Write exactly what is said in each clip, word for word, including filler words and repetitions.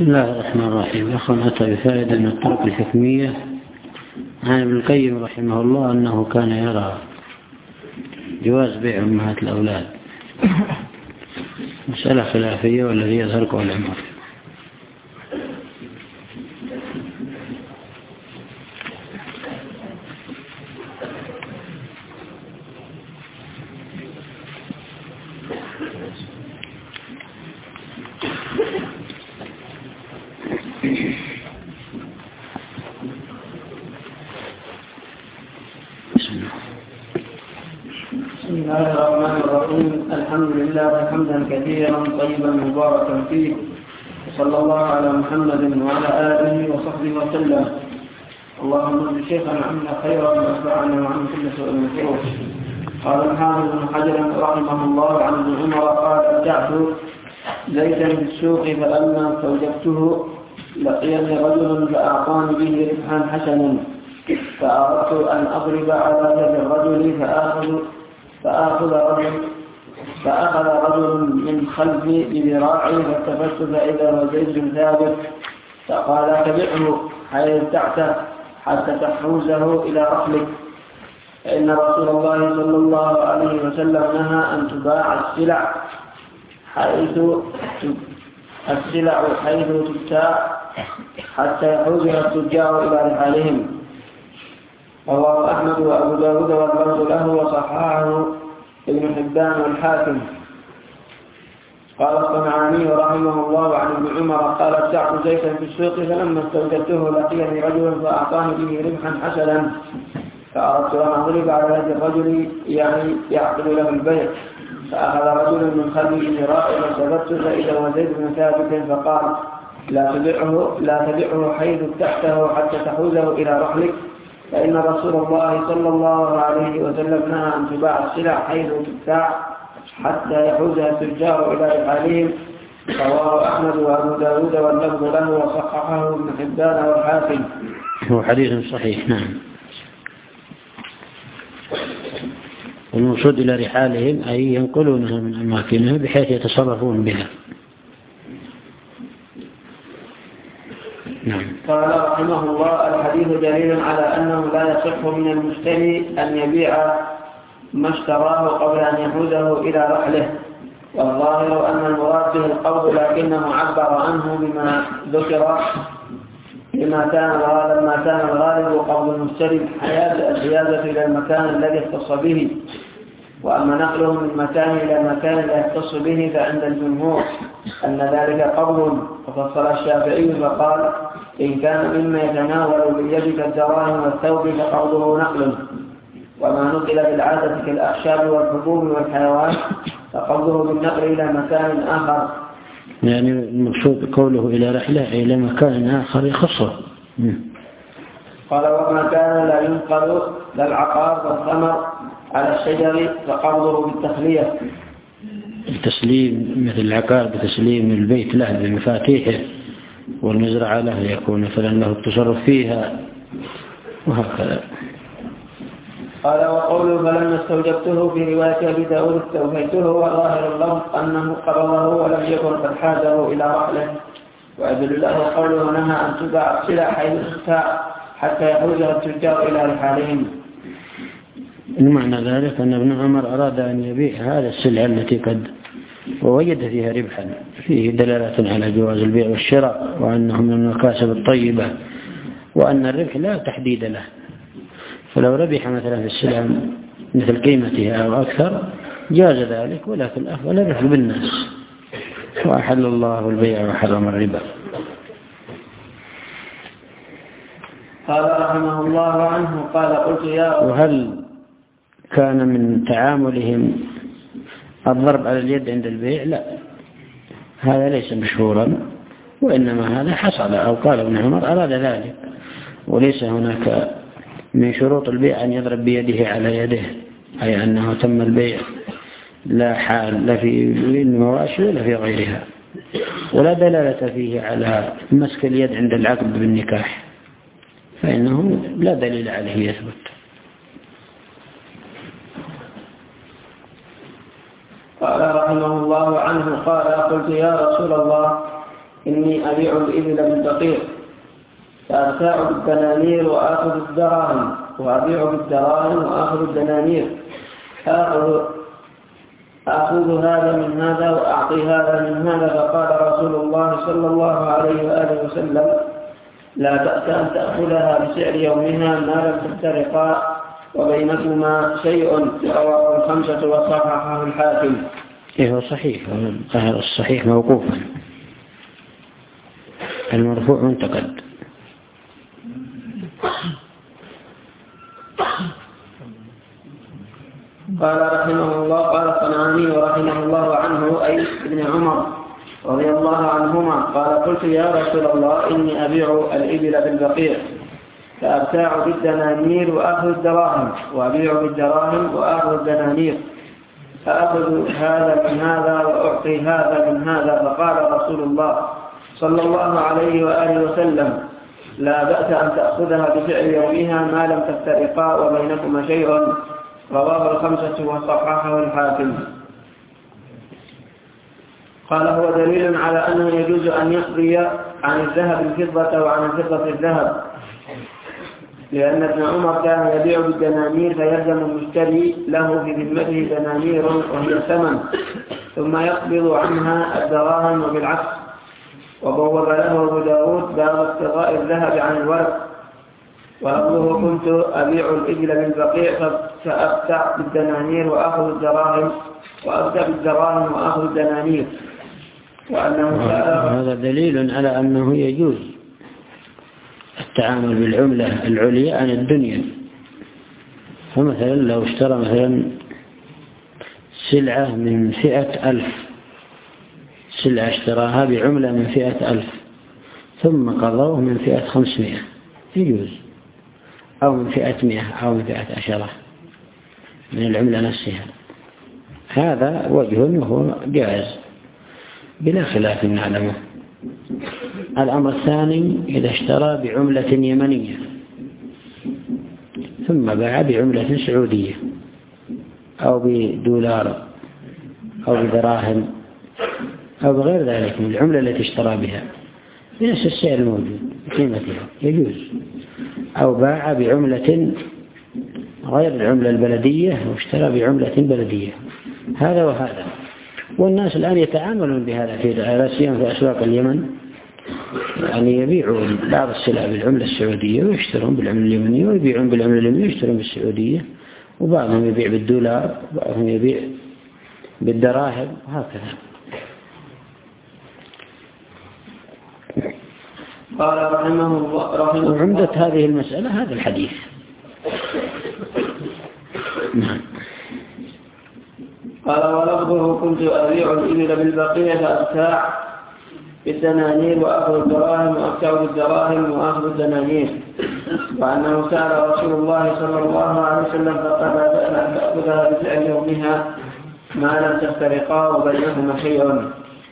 بسم الله الرحمن الرحيم. أخونا أتى بفائدة من الطرق الحكمية عن ابن القيم رحمه الله أنه كان يرى جواز بيع أمهات الأولاد، مسألة خلافية والذي يظهر قول عمر. بسم الله الرحمن الرحيم. الحمد لله حمدا كثيرا طيبا مباركا فيه، وصلى الله على محمد وعلى آله وصحبه وسلم. اللهم اجعل شيخنا عنا خيرا واتبعنا وعن كل سوء مكروه. قال الحافظ بن حجر رحمه الله عن ابن عمر قال: ابتعت زيدا في السوق فلما استوجبته لقيني رجل فأعطاني به ربحا حسنا، فأردت أن أضرب على يد الرجل فآخذ فآخذ رجل فأخذ رجل من خلفي بذراعي فالتفت فإذا هو زيد بن ثابت، فقال: تبعه حيث ابتعته حتى تحوزه إلى رحلك، فإن رسول الله صلى الله عليه وسلم نهى أن تباع السلع حيث السلع حيث تبتاع حتى يحوزها التجار إلى رحالهم. رواه أحمد وأبو داود واللفظ له وصححه ابن حبان والحاكم. قال الصنعاني رحمه الله عن ابن عمر قال: ابتعت زيتا في السوق فلما استوجبته لقيني رجل فأعطاني به ربحا حسنا، فأردت أن أضرب على يد الرجل يعني يعقد له البيع، فأخذ رجل من خلفي ذراعي فالتفت فإذا هو زيد بن ثابت، فقال: لا تبعه لا تبعه حيث ابتعته حتى تحوزه إلى رحلك، فإن رسول الله صلى الله عليه وسلم نهى أن تباع السلع حيث تبتاع حتى يحوزها التجار إلى رحالهم. رواه أحمد وأبو داود واللفظ له وصححه ابن حبان والحاكم. هو حديث صحيح. نعم. المقصود إلى رحالهم أي ينقلونها من أماكنها بحيث يتصرفون بها. نعم. قال رحمه الله: الحديث دليل على أنه لا يصح من المشتري أن يبيع ما اشتراه قبل أن يحوزه إلى رحله، والظاهر أن المراد به القبض، لكنه عبر عنه بما ذكر لما كان الغالب ما كان الغالب قبض المشتري الحيازة إلى المكان الذي يختص به، وأما نقله من مكان إلى المكان لا يختص به فعند الجمهور أن ذلك قبض. وفصل الشافعي فقال: إن كان مما يتناول باليد كالدراهم والثوب فقبضه نقل، وما نقل بالعادة كالأخشاب والحبوب والحيوان فقبضه بالنقل إلى مكان آخر. يعني المقصود قوله إلى رحلة إلى مكان آخر يخصه. قال: وما كان لا ينقل للعقار والثمر على الشجر فقبضه بالتخلية. التسليم مثل العقار بتسليم البيت له بمفاتيحه، والمزرعة له يكون مثلا له التصرف فيها، وهكذا. قال: وقوله فلما استوجبته في رواية أبي داود استوفيته، وظاهر اللفظ أنه قبضه ولم يكن قد حازه إلى رحله، ويدل له قوله نهى أن تباع السلع حيث تبتاع حتى يحوزها التجار إلى رحالهم. معنى ذلك أن ابن عمر أراد أن يبيع هذا السلع التي قد ووجد فيها ربحا، فيه دلالة على جواز البيع والشراء، وأنه من المكاسب الطيبة، وأن الربح لا تحديد له، فلو ربح مثلا في السلع مثل قيمتها أو أكثر جاز ذلك، ولكن الأفضل الربح بالناس، وأحل الله البيع وحرم الربا. قال رحمه الله عنه قال: قلت يا وهل كان من تعاملهم الضرب على اليد عند البيع؟ لا، هذا ليس مشهورا، وإنما هذا حصل أو قال ابن عمر أراد ذلك، وليس هناك من شروط البيع أن يضرب بيده على يده، أي أنه تم البيع لا حال لا في المواشي ولا في غيرها، ولا دلالة فيه على مسك اليد عند العقد بالنكاح، فإنه لا دليل عليه يثبت. قال رحمه الله عنه قال: قلت يا رسول الله إني أبيع الإبل بالبقيع فأبتاع بالدنانير وآخذ الدراهم، وأبيع بالدراهم وآخذ الدنانير، آخذ أخذ هذا من هذا وأعطي هذا من هذا. فقال رسول الله صلى الله عليه وآله وسلم: لا بأس أن تأخذها بسعر يومها ما لم تفترقا وبينكما شيء. رواه الخمسة وصححه الحاكم. إيه صحيح، هذا الصحيح موقوفا، المرفوع منتقد. قال رحمه الله: قال الصنعاني رحمه الله عنه أي ابن عمر رضي الله عنهما قال: قلت يا رسول الله إني أبيع الإبل بالبقيع فأبتاع بالدنانير وآخذ الدراهم، وأبيع بالدراهم وآخذ الدنانير، فأخذ هذا من هذا وأعطي هذا من هذا. فقال رسول الله صلى الله عليه وآله وسلم: لا بأس أن تأخذها بسعر يومها ما لم تفترقا وبينكما شيء. رواه الخمسة وصححه الحاكم. قال: هو دليل على أنه يجوز أن يقضي عن الذهب الفضة وعن الفضة الذهب، لأن ابن عمر كان يبيع بالدنانير فيلزم المشتري له في ذمته دنانير وهي الثمن، ثم يقبض عنها الدراهم وبالعكس. وبوب له أبو داود باب ابتغاء الذهب عن الورق، وأقوله: كنت أبيع الإبل بالبقيع فأبتع بالدنانير وأخذ الدراهم وأبتع بالدراهم وأخذ الدنانير. وأنه هذا دليل على أنه يجوز التعامل بالعملة العليا عن الدنيا. فمثلا لو اشترى مثلا سلعة من فئة ألف، سلعة اشتراها بعملة من فئة ألف ثم قضوه من فئة خمسمائة، يجوز، أو من فئة مئة أو من فئة عشرة من العملة نفسها. هذا وجه وهو جائز بلا خلاف نعلمه. الأمر الثاني: إذا اشترى بعملة يمنية ثم باع بعملة سعودية أو بدولار أو بدراهم أو بغير ذلك من العملة التي اشترى بها بنفس السعر الموجود قيمتها، يجوز. أو باع بعملة غير العملة البلدية واشترى بعملة بلدية، هذا وهذا. والناس الآن يتعاملون بهذا في لا سيما في أسواق اليمن، يعني يبيعون بعض السلع بالعملة السعودية ويشترون بالعملة اليمنية، ويبيعون بالعملة اليمنية ويشترون بالسعودية، وبعضهم يبيع بالدولار وبعضهم يبيع بالدراهم، وهكذا. قال رحمه الله: وعمدة هذه المسألة هذا الحديث. نعم. قال: ولفظه: كنت أبيع الإبل بالبقيع فأبتاع بالدنانير وأخذ الدراهم وأبتاع بالدراهم وأخذ الدنانير. وأنه سأل رسول الله صلى الله عليه وسلم فقال: لا بأس أن تأخذها بسعر يومها ما لم تفترقا وبينهما شيء.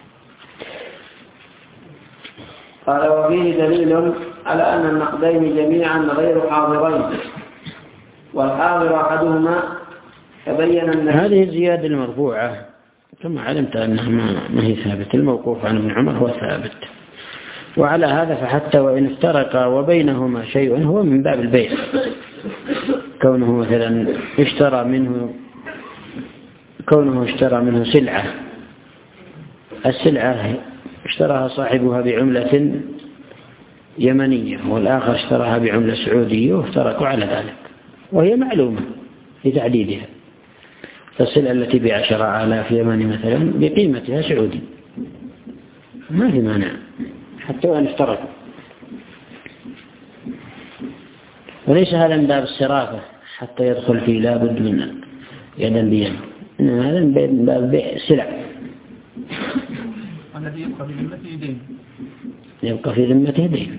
قال: وفيه دليل على أن النقدين جميعا غير حاضرين، والحاضر أحدهما تبين أن هذه الزيادة المرفوعة كما علمت أنها ما هي ثابت. الموقوف عن ابن عمر هو ثابت، وعلى هذا فحتى وإن افترقا وبينهما شيء هو من باب البيع، كونه مثلا اشترى منه كونه اشترى منه سلعة، السلعة اشتراها صاحبها بعملة يمنية والآخر اشتراها بعملة سعودية وافترقوا على ذلك، وهي معلومة لتعديدها. فالسلعة التي بعشرة آلاف يمني مثلا بقيمتها سعودي، ما في مانع حتى وإن افترقوا. وليس هذا من باب الصرافة حتى يدخل فيه لابد من يدا بيد، إنما هذا من باب بيع سلع. الذي يبقى في ذمته دين، يبقى في ذمته دين.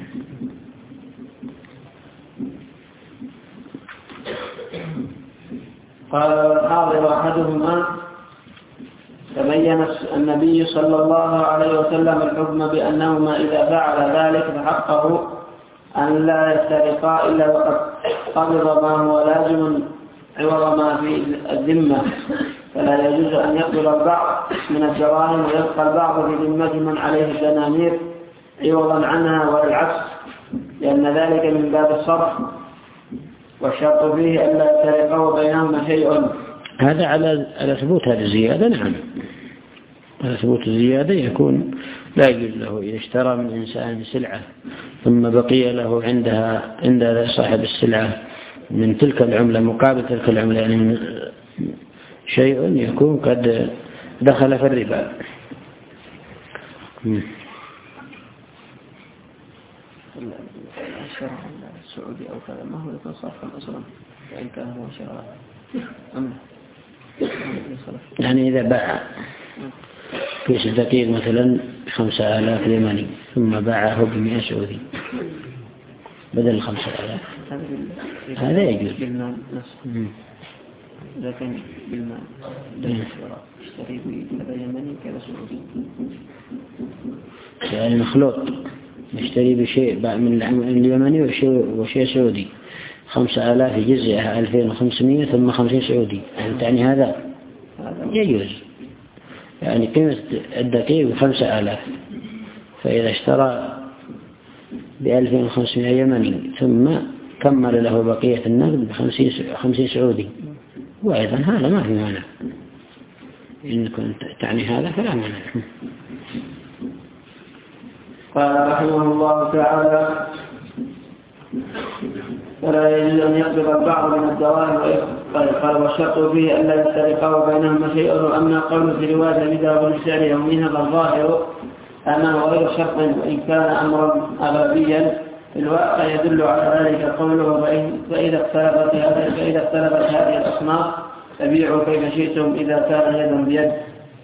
قال: والحاضر أحدهما تبين النبي صلى الله عليه وسلم الحكم بأنهما إذا فعل ذلك فحقه أن لا يفترقا إلا وقد قبض ما هو لازم عوض ما في الذمة، فلا يجوز أن يقبل البعض من الدراهم ويبقى البعض في ذمة من عليه الدنانير عوضا عنها والعكس، لأن ذلك من باب الصرف، والشرط فيه ألا يفترق بينهما شيء. هذا على على ثبوت هذه الزيادة. نعم، على ثبوت الزيادة يكون لا يجوز له إذا اشترى من إنسان سلعة ثم بقي له عندها عند صاحب السلعة من تلك العملة مقابل تلك العملة، يعني من شيء يكون قد دخل في الربا. الشرع السعودي أو كذا ما هو يكون صرفا أصلا، وإن كان هو شراء أمن. يعني إذا باع كيس دقيق مثلا خمسة آلاف يمني ثم باعه بمئة سعودي بدل خمسة آلاف، هذا يجوز بالمال نفسه. لكن بالمال بالشراء اشتري بكذا يمني كذا سعودي، يعني مخلوط، نشتري بشيء من اليمني وشيء وشيء سعودي، خمسة آلاف جزئها ألفين وخمسمائة ثم خمسين سعودي، يعني هذا يجوز. يعني قيمة الدقيق بخمسة آلاف، فإذا اشترى بألفين وخمسمائة يمني ثم كمل له بقية النقد بخمسين سعودي، وأيضا هذا ما في مانع. إن كنت تعني هذا فلا مانع. قال رحمه الله تعالى: فلا يجوز أن يقبض البعض من الدراهم. قال: والشرط فيه أن لا يفترق بينهما شيء. وأما قول في رواية أبي داود السعر يوميها فالظاهر أنه غير شرط، وإن كان أمرا أغلبيا في الواقع يدل على ذلك قوله: فإذا اختلفت هذه فإذا اختلفت هذه الأصناف فبيعوا كيف شئتم إذا كان يدا بيد.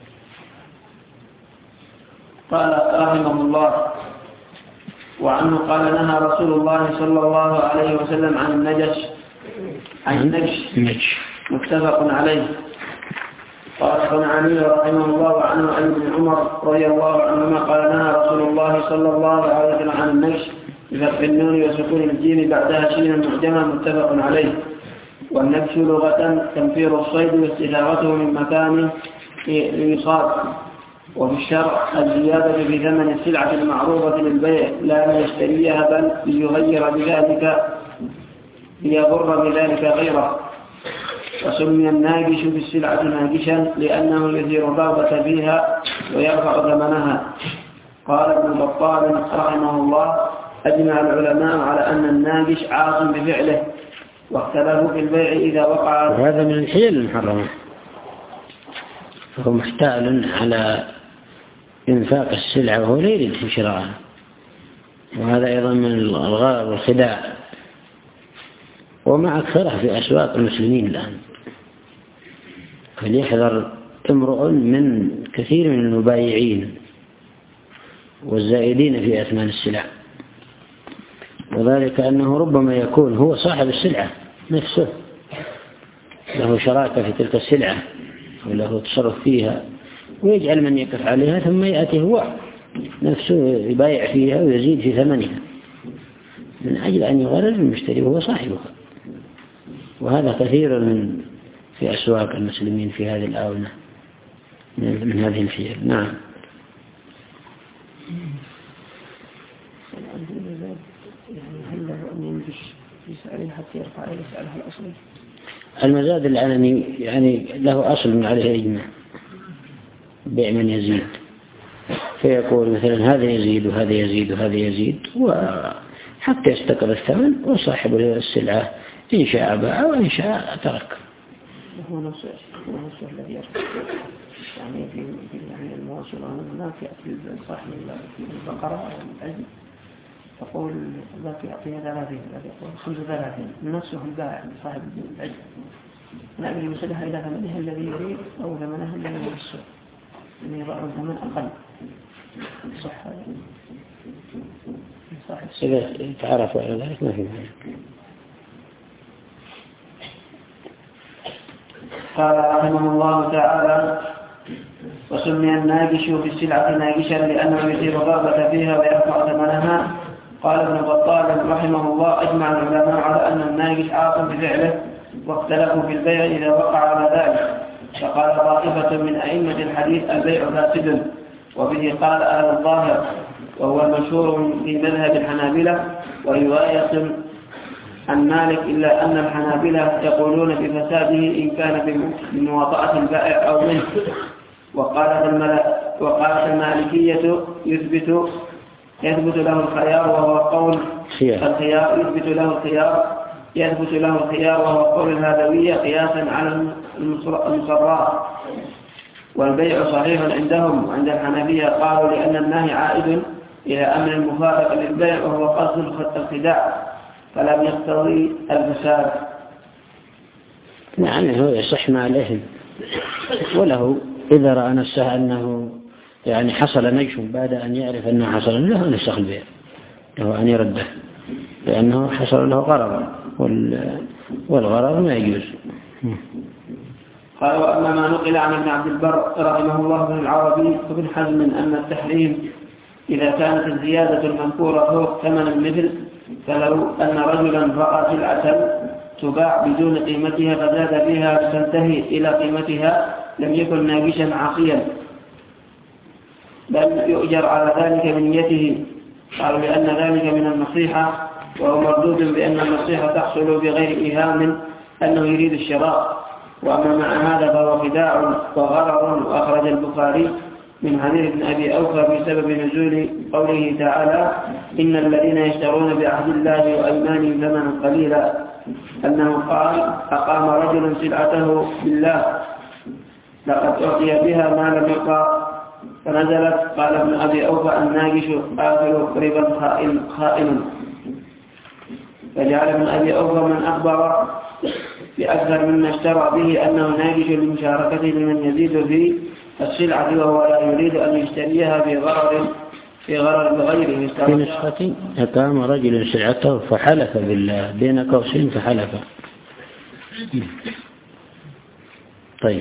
قال رحمه الله: وعنه قال: نهى رسول الله صلى الله عليه وسلم عن النجش عن النجش متفق عليه. قال ابن علي رحمه الله عنه عن ابن عمر رضي الله عنهما قال: نهى رسول الله صلى الله عليه وسلم عن النجش بفتح النون وسكون الجيم بعدها شين معجمة متفق عليه. والنجش لغة تنفير الصيد واستثارته من مكان يصاد. وفي الشرع الزيادة في ثمن السلعة المعروضة للبيع لا يشتريها بل ليغير بذلك ليضر بذلك غيره. وسمي الناجش بالسلعة ناجشا لأنه يثير الرغبة فيها ويرفع ثمنها. قال ابن بطال رحمه الله: أجمع العلماء على أن الناجش عاص بفعله، واختلفوا في البيع إذا وقع. وهذا من الحيل المحرمة، فهو محتال على إنفاق السلعة وهو لا يريد في شراءها، وهذا أيضا من الغرر والخداع، وما أكثره في أسواق المسلمين الآن. فليحذر امرؤ من كثير من المبايعين والزائدين في أثمان السلع، وذلك أنه ربما يكون هو صاحب السلعة نفسه له شراكة في تلك السلعة وله تصرف فيها، ويجعل من يقف عليها ثم يأتي هو نفسه يبايع فيها ويزيد في ثمنها من أجل أن يغرر المشتري وهو صاحبها. وهذا كثير من في أسواق المسلمين في هذه الآونة من هذه الحيل. نعم. يعني هل له أن ينجش في سعره حتى يرفع إلى سعره الأصلي؟ المزاد العلني يعني له أصل من عليه إجماع، بيع من يزيد، فيقول مثلا هذا يزيد وهذا يزيد وهذا يزيد وحتى يستقر الثمن، وصاحب السلعة إن شاء باع وإن شاء ترك. هو نفسه هو نفسه الذي يرفع يعني في يعني المواصل هناك يأتي صاحب البقرة أو العجل تقول ذاك يعطيها ثلاثين، ذاك يقول خمسة ثلاثين، نفسه البائع صاحب العجل نأمل يمسدها إلى ثمنها الذي يريد أو ثمنها الذي يريد السوق، أن يضع الثمن أقل صح صاحب. إذا تعرفوا على ذلك ما في مانع. قال رحمه الله تعالى: وسمي الناجش في السلعة ناجشا لأنه يثير الرغبة فيها ويرفع ثمنها. قال ابن بطال رحمه الله: أجمع العلماء على أن الناجش عاص بفعله، واختلفوا في البيع إذا وقع على ذلك. فقال طائفة من أئمة الحديث: البيع فاسد، وبه قال أهل الظاهر. وهو المشهور في مذهب الحنابلة ورواية عن مالك، إلا أن الحنابلة يقولون بفساده إن كان بمواطأة البائع أو منه. وقالت وقالت المالكية يثبت يثبت له الخيار وهو قول الخيار يثبت له الخيار يثبت له الخيار وهو قول الهذوية قياسا على المصرات. والبيع صحيح عندهم. عند الحنفية قالوا لأن النهي عائد إلى أمر المفارق للبيع وهو قصد الخداع فلم يقتضي الفساد. يعني هو يصح ما عليهم، وله إذا رأى نفسه أنه يعني حصل نجم بعد أن يعرف أنه حصل له نسخ البيع، له أن يرده لأنه حصل له غرض، والغرض ما يجوز. قال وأما ما نقل عن ابن عبد البر رحمه الله بن العربي وابن حزم أن التحريم إذا كانت الزيادة المذكورة فوق ثمن المثل، فلو أن رجلا رأى سلعة تباع بدون قيمتها فزاد بها تنتهي إلى قيمتها لم يكن ناقشا عاصيا، بل يؤجر على ذلك من نيته. قالوا لأن ذلك من النصيحة، وهو مردود بأن النصيحة تحصل بغير إيهام أنه يريد الشراء. وأما مع هذا فهو خداع وغرض. وأخرج البخاري من حديث ابن أبي أوفى بسبب نزول قوله تعالى إن الذين يشترون بعهد الله وأيمانهم ثمنا قليلا، أنه قال أقام رجل سلعته بالله لقد أعطي بها ما لم يقع، فنزلت قال ابن أبي أوفى الناقش آخر ربا خائن، فجعل ابن أبي أوفى من أخبر بأكثر مما اشترى به أنه ناقش لمشاركته لمن يزيد في السلعة وهو لا يريد أن يشتريها في غرض في غرض بغيره. في نسخة أقام رجل سلعته فحلف بالله بين قوسين فحلف. طيب.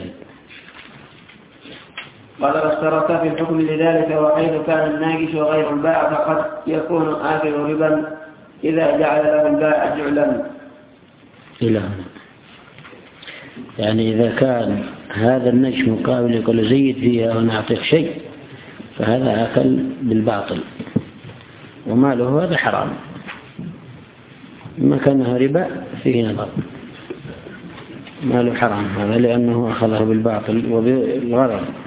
قال واشترك في الحكم لذلك، وحيث كان الناقش وغير البائع فقد يكون آخر ربا إذا جعل له البائع جعلا. إلى هنا يعني إذا كان هذا النجم مقابل يقول زيد فيها ونعطيك شيء، فهذا أكل بالباطل وماله هذا حرام. ما كانها ربا فيه نظر، ماله حرام هذا لأنه أخذه بالباطل وبالغرض.